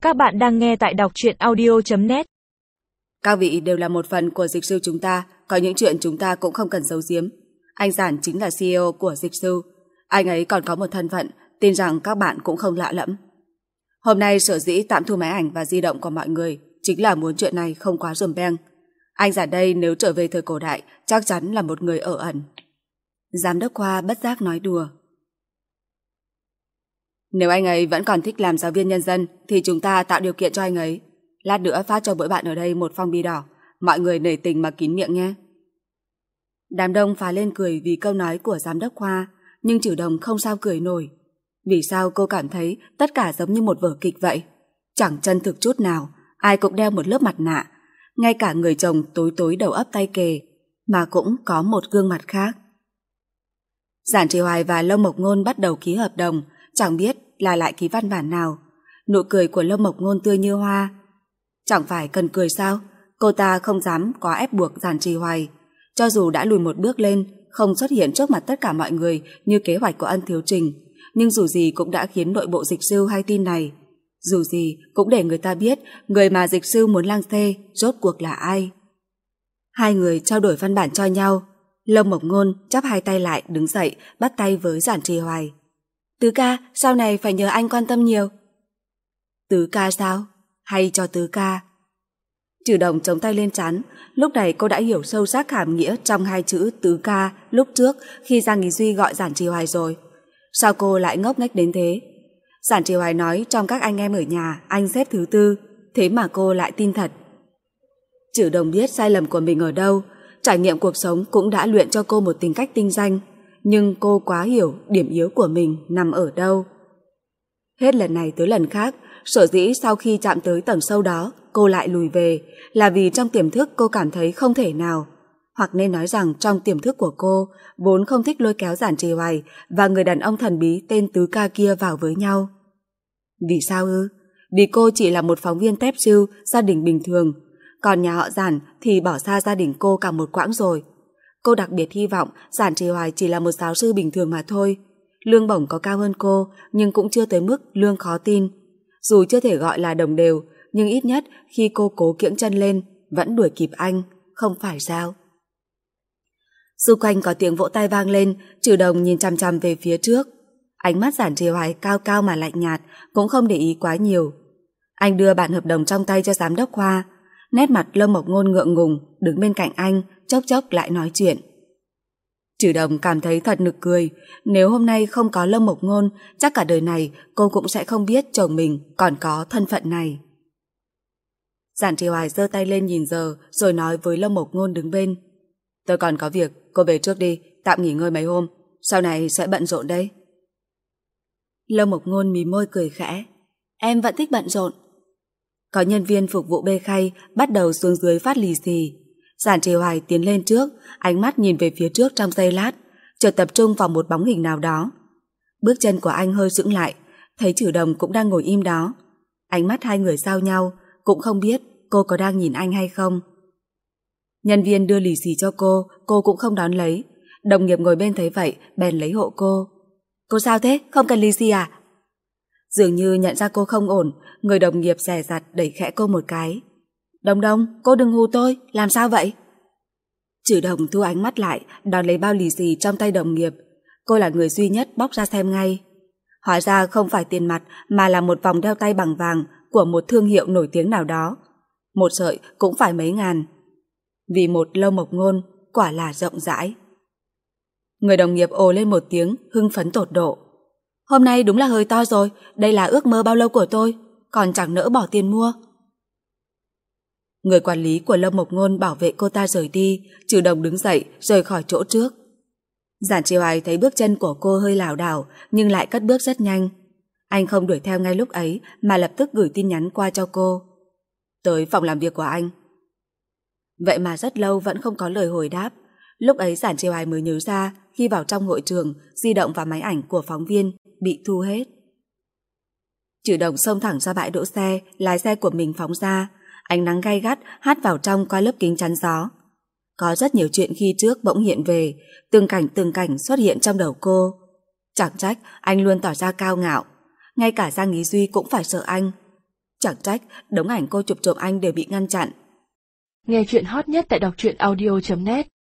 Các bạn đang nghe tại đọc truyện audio.net. Các vị đều là một phần của Dịch Sư chúng ta, có những chuyện chúng ta cũng không cần giấu giếm. Anh Giản chính là CEO của Dịch Sư. Anh ấy còn có một thân phận, tin rằng các bạn cũng không lạ lẫm. Hôm nay sở dĩ tạm thu máy ảnh và di động của mọi người chính là muốn chuyện này không quá rùm beng. Anh Giản đây nếu trở về thời cổ đại chắc chắn là một người ở ẩn. Giám đốc Khoa bất giác nói đùa. Nếu anh ấy vẫn còn thích làm giáo viên nhân dân thì chúng ta tạo điều kiện cho anh ấy. Lát nữa phát cho mỗi bạn ở đây một phong bì đỏ. Mọi người nể tình mà kín miệng nhé. Đám đông phá lên cười vì câu nói của giám đốc Khoa, nhưng Trử Đồng không sao cười nổi. Vì sao cô cảm thấy tất cả giống như một vở kịch vậy? Chẳng chân thực chút nào, ai cũng đeo một lớp mặt nạ. Ngay cả người chồng tối tối đầu ấp tay kề, mà cũng có một gương mặt khác. Giản Trì Hoài và Lâm Mộc Ngôn bắt đầu ký hợp đồng, chẳng biết là lại ký văn bản nào. Nụ cười của Lâm Mộc Ngôn tươi như hoa. Chẳng phải cần cười sao? Cô ta không dám có ép buộc Giản Trì Hoài. Cho dù đã lùi một bước lên, không xuất hiện trước mặt tất cả mọi người như kế hoạch của Ân Thiếu Trình, nhưng dù gì cũng đã khiến nội bộ Dịch Sư hay tin này. Dù gì cũng để người ta biết người mà Dịch Sư muốn lang thê rốt cuộc là ai. Hai người trao đổi văn bản cho nhau. Lâm Mộc Ngôn chắp hai tay lại đứng dậy bắt tay với Giản Trì Hoài. Tứ ca, sau này phải nhờ anh quan tâm nhiều. Tứ ca sao? Hay cho tứ ca? Trử Đồng chống tay lên trán. Lúc này cô đã hiểu sâu sắc hàm nghĩa trong hai chữ tứ ca lúc trước khi Giang Ý Duy gọi Giản Trì Hoài rồi. Sao cô lại ngốc nghếch đến thế? Giản Trì Hoài nói trong các anh em ở nhà anh xếp thứ tư, thế mà cô lại tin thật. Trử Đồng biết sai lầm của mình ở đâu. Trải nghiệm cuộc sống cũng đã luyện cho cô một tính cách tinh danh, nhưng cô quá hiểu điểm yếu của mình nằm ở đâu. Hết lần này tới lần khác, sở dĩ sau khi chạm tới tầng sâu đó cô lại lùi về là vì trong tiềm thức cô cảm thấy không thể nào, hoặc nên nói rằng trong tiềm thức của cô vốn không thích lôi kéo Giản Trì Hoài và người đàn ông thần bí tên tứ ca kia vào với nhau. Vì sao ư? Vì cô chỉ là một phóng viên tép siêu gia đình bình thường, còn nhà họ Giản thì bỏ xa gia đình cô cả một quãng rồi. Cô đặc biệt hy vọng Giản Trì Hoài chỉ là một giáo sư bình thường mà thôi. Lương bổng có cao hơn cô, nhưng cũng chưa tới mức lương khó tin. Dù chưa thể gọi là đồng đều, nhưng ít nhất khi cô cố kiễng chân lên, vẫn đuổi kịp anh, không phải sao? Xung quanh có tiếng vỗ tay vang lên, Trử Đồng nhìn chằm chằm về phía trước. Ánh mắt Giản Trì Hoài cao cao mà lạnh nhạt, cũng không để ý quá nhiều. Anh đưa bản hợp đồng trong tay cho giám đốc Khoa. Nét mặt Lâm Mộc Ngôn ngượng ngùng, đứng bên cạnh anh, chốc chốc lại nói chuyện. Trử Đồng cảm thấy thật nực cười. Nếu hôm nay không có Lâm Mộc Ngôn, chắc cả đời này cô cũng sẽ không biết chồng mình còn có thân phận này. Giản Trì Hoài giơ tay lên nhìn giờ, rồi nói với Lâm Mộc Ngôn đứng bên. Tôi còn có việc, cô về trước đi, tạm nghỉ ngơi mấy hôm, sau này sẽ bận rộn đấy. Lâm Mộc Ngôn mím môi cười khẽ. Em vẫn thích bận rộn. Có nhân viên phục vụ bê khay bắt đầu xuống dưới phát lì xì. Giản Trì Hoài tiến lên trước, ánh mắt nhìn về phía trước trong giây lát, chợt tập trung vào một bóng hình nào đó. Bước chân của anh hơi sững lại, thấy Trử Đồng cũng đang ngồi im đó. Ánh mắt hai người giao nhau, cũng không biết cô có đang nhìn anh hay không. Nhân viên đưa lì xì cho cô cũng không đón lấy. Đồng nghiệp ngồi bên thấy vậy, bèn lấy hộ cô. Cô sao thế? Không cần lì xì à? Dường như nhận ra cô không ổn, người đồng nghiệp dè dặt đẩy khẽ cô một cái. Đồng Đồng, cô đừng hù tôi, làm sao vậy? Trử Đồng thu ánh mắt lại, đón lấy bao lì xì trong tay đồng nghiệp. Cô là người duy nhất bóc ra xem ngay. Hóa ra không phải tiền mặt mà là một vòng đeo tay bằng vàng của một thương hiệu nổi tiếng nào đó. Một sợi cũng phải mấy ngàn. Vì một Lâm Mộc Ngôn quả là rộng rãi. Người đồng nghiệp ồ lên một tiếng, hưng phấn tột độ. Hôm nay đúng là hơi to rồi, đây là ước mơ bao lâu của tôi, còn chẳng nỡ bỏ tiền mua. Người quản lý của Lâm Mộc Ngôn bảo vệ cô ta rời đi, Trử Đồng đứng dậy rời khỏi chỗ trước. Giản Trì Hoài thấy bước chân của cô hơi lảo đảo nhưng lại cất bước rất nhanh. Anh không đuổi theo ngay lúc ấy mà lập tức gửi tin nhắn qua cho cô. Tới phòng làm việc của anh. Vậy mà rất lâu vẫn không có lời hồi đáp. Lúc ấy Giản Trì Hoài mới nhớ ra khi vào trong hội trường, di động và máy ảnh của phóng viên bị thu hết. Trử Đồng xông thẳng ra bãi đỗ xe, lái xe của mình phóng ra. Ánh nắng gay gắt hắt vào trong qua lớp kính chắn gió. Có rất nhiều chuyện khi trước bỗng hiện về, từng cảnh xuất hiện trong đầu cô. Chẳng trách anh luôn tỏ ra cao ngạo. Ngay cả Giang Ý Duy cũng phải sợ anh. Chẳng trách, đống ảnh cô chụp trộm anh đều bị ngăn chặn. Nghe chuyện hot nhất tại đọc truyện audio.net